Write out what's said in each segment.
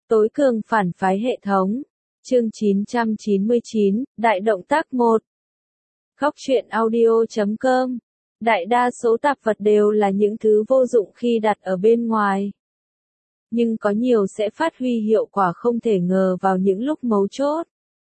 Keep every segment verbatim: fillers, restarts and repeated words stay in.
Tối cường phản phái hệ thống. Chương chín trăm chín mươi chín, Đại động tác một. Góc truyện audio chấm com. Đại đa số tạp vật đều là những thứ vô dụng khi đặt ở bên ngoài. Nhưng có nhiều sẽ phát huy hiệu quả không thể ngờ vào những lúc mấu chốt.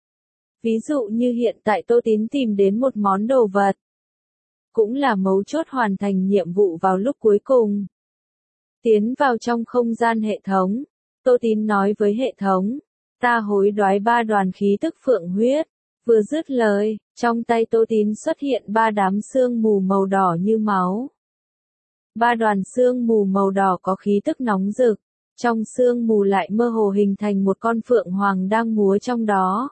Ví dụ như hiện tại Tô Tín tìm đến một món đồ vật. Cũng là mấu chốt hoàn thành nhiệm vụ vào lúc cuối cùng. Tiến vào trong không gian hệ thống. Tô Tín nói với hệ thống, ta hối đoái ba đoàn khí tức phượng huyết. Vừa dứt lời, trong tay Tô Tín xuất hiện ba đám sương mù màu đỏ như máu. Ba đoàn sương mù màu đỏ có khí tức nóng rực, trong sương mù lại mơ hồ hình thành một con phượng hoàng đang múa trong đó.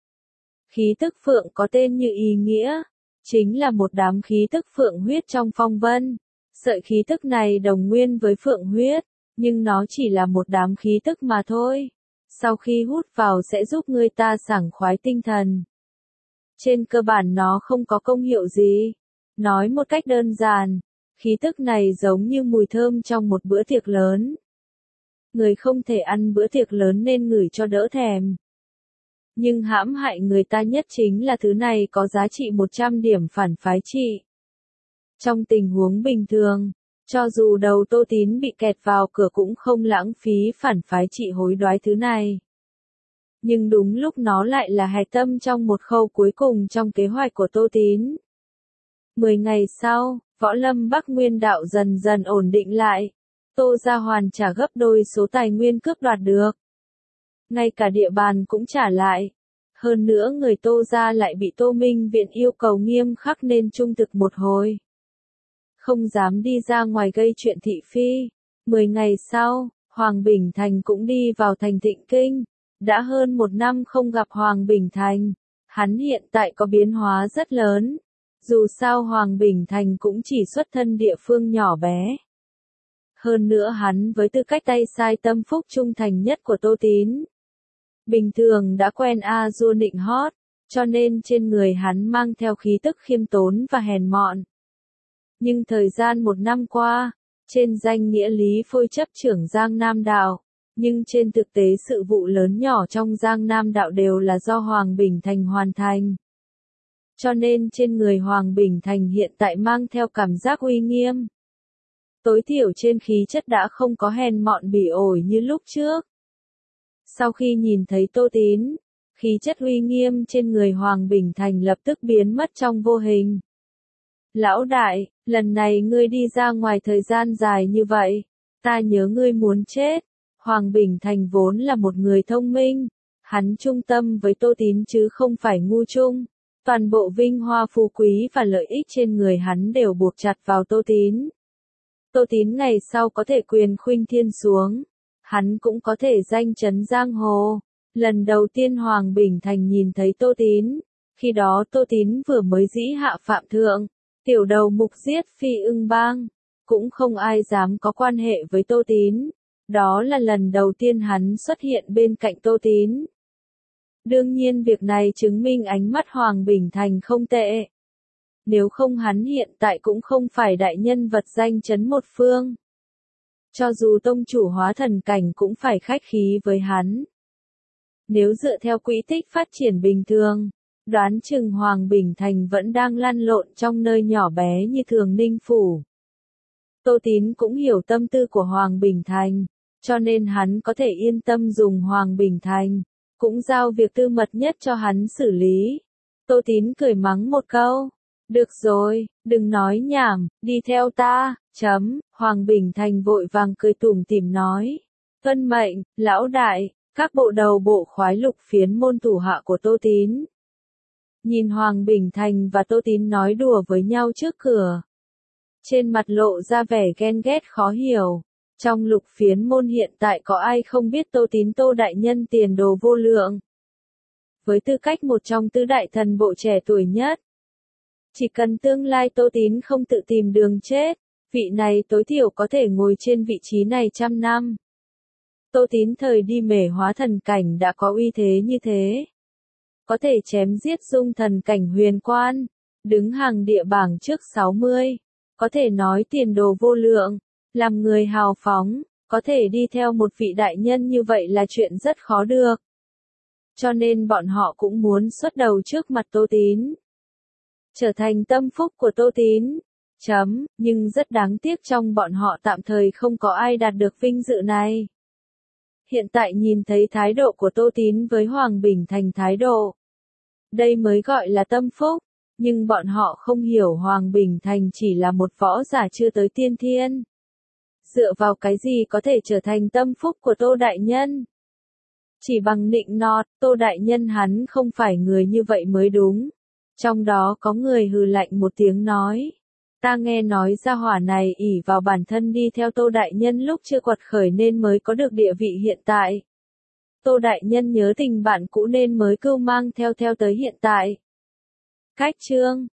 Khí tức phượng có tên như ý nghĩa, chính là một đám khí tức phượng huyết trong phong vân. Sợi khí tức này đồng nguyên với phượng huyết, nhưng nó chỉ là một đám khí tức mà thôi. Sau khi hút vào sẽ giúp người ta sảng khoái tinh thần. Trên cơ bản nó không có công hiệu gì. Nói một cách đơn giản, khí tức này giống như mùi thơm trong một bữa tiệc lớn. Người không thể ăn bữa tiệc lớn nên ngửi cho đỡ thèm. Nhưng hãm hại người ta nhất chính là thứ này có giá trị một trăm điểm phản phái trị. Trong tình huống bình thường, cho dù đầu Tô Tín bị kẹt vào cửa cũng không lãng phí phản phái trị hối đoái thứ này. Nhưng đúng lúc nó lại là hạch tâm trong một khâu cuối cùng trong kế hoạch của Tô Tín. Mười ngày sau, võ lâm Bắc Nguyên đạo dần dần ổn định lại. Tô gia hoàn trả gấp đôi số tài nguyên cướp đoạt được. Ngay cả địa bàn cũng trả lại. Hơn nữa người Tô gia lại bị Tô Minh Viện yêu cầu nghiêm khắc nên trung thực một hồi. Không dám đi ra ngoài gây chuyện thị phi. Mười ngày sau, Hoàng Bình Thành cũng đi vào thành Thịnh Kinh. Đã hơn một năm không gặp Hoàng Bình Thành. Hắn hiện tại có biến hóa rất lớn. Dù sao Hoàng Bình Thành cũng chỉ xuất thân địa phương nhỏ bé. Hơn nữa hắn với tư cách tay sai tâm phúc trung thành nhất của Tô Tín. Bình thường đã quen a dua nịnh hót, cho nên trên người hắn mang theo khí tức khiêm tốn và hèn mọn. Nhưng thời gian một năm qua, trên danh nghĩa Lý Phôi chấp trưởng Giang Nam Đạo, nhưng trên thực tế sự vụ lớn nhỏ trong Giang Nam Đạo đều là do Hoàng Bình Thành hoàn thành. Cho nên trên người Hoàng Bình Thành hiện tại mang theo cảm giác uy nghiêm. Tối thiểu trên khí chất đã không có hèn mọn bỉ ổi như lúc trước. Sau khi nhìn thấy Tô Tín, khí chất uy nghiêm trên người Hoàng Bình Thành lập tức biến mất trong vô hình. Lão đại, lần này ngươi đi ra ngoài thời gian dài như vậy, ta nhớ ngươi muốn chết. Hoàng Bình Thành vốn là một người thông minh, hắn trung tâm với Tô Tín chứ không phải ngu chung. Toàn bộ vinh hoa phú quý và lợi ích trên người hắn đều buộc chặt vào Tô Tín. Tô Tín ngày sau có thể quyền khuynh thiên xuống, hắn cũng có thể danh chấn giang hồ. Lần đầu tiên Hoàng Bình Thành nhìn thấy Tô Tín, khi đó Tô Tín vừa mới dĩ hạ phạm thượng, tiểu đầu mục giết Phi Ưng Bang, cũng không ai dám có quan hệ với Tô Tín. Đó là lần đầu tiên hắn xuất hiện bên cạnh Tô Tín. Đương nhiên việc này chứng minh ánh mắt Hoàng Bình Thành không tệ. Nếu không hắn hiện tại cũng không phải đại nhân vật danh chấn một phương. Cho dù tông chủ hóa thần cảnh cũng phải khách khí với hắn. Nếu dựa theo quỹ tích phát triển bình thường, đoán chừng Hoàng Bình Thành vẫn đang lăn lộn trong nơi nhỏ bé như Thường Ninh Phủ. Tô Tín cũng hiểu tâm tư của Hoàng Bình Thành, cho nên hắn có thể yên tâm dùng Hoàng Bình Thành, cũng giao việc tư mật nhất cho hắn xử lý. Tô Tín cười mắng một câu, được rồi, đừng nói nhảm, đi theo ta, chấm. Hoàng Bình Thành vội vàng cười tủm tỉm nói, tuân mệnh, lão đại. Các bộ đầu bộ khoái lục phiến môn thủ hạ của Tô Tín. Nhìn Hoàng Bình Thành và Tô Tín nói đùa với nhau trước cửa. Trên mặt lộ ra vẻ ghen ghét khó hiểu. Trong lục phiến môn hiện tại có ai không biết Tô Tín Tô đại nhân tiền đồ vô lượng. Với tư cách một trong tứ đại thần bộ trẻ tuổi nhất. Chỉ cần tương lai Tô Tín không tự tìm đường chết, vị này tối thiểu có thể ngồi trên vị trí này trăm năm. Tô Tín thời đi mể hóa thần cảnh đã có uy thế như thế. Có thể chém giết dung thần cảnh huyền quan, đứng hàng địa bảng trước sáu mươi, có thể nói tiền đồ vô lượng, làm người hào phóng, Có thể đi theo một vị đại nhân như vậy là chuyện rất khó được. Cho nên bọn họ cũng muốn xuất đầu trước mặt Tô Tín. Trở thành tâm phúc của Tô Tín. Chấm, nhưng rất đáng tiếc trong bọn họ tạm thời không có ai đạt được vinh dự này. Hiện tại nhìn thấy thái độ của Tô Tín với Hoàng Bình Thành thái độ. Đây mới gọi là tâm phúc, nhưng bọn họ không hiểu Hoàng Bình Thành chỉ là một võ giả chưa tới tiên thiên. Dựa vào cái gì có thể trở thành tâm phúc của Tô Đại Nhân? Chỉ bằng nịnh nọt, Tô Đại Nhân hắn không phải người như vậy mới đúng. Trong đó có người hừ lạnh một tiếng nói. Ta nghe nói gia hỏa này ỷ vào bản thân đi theo Tô Đại Nhân lúc chưa quật khởi nên mới có được địa vị hiện tại. Tô Đại Nhân nhớ tình bạn cũ nên mới cưu mang theo theo tới hiện tại. Cách chương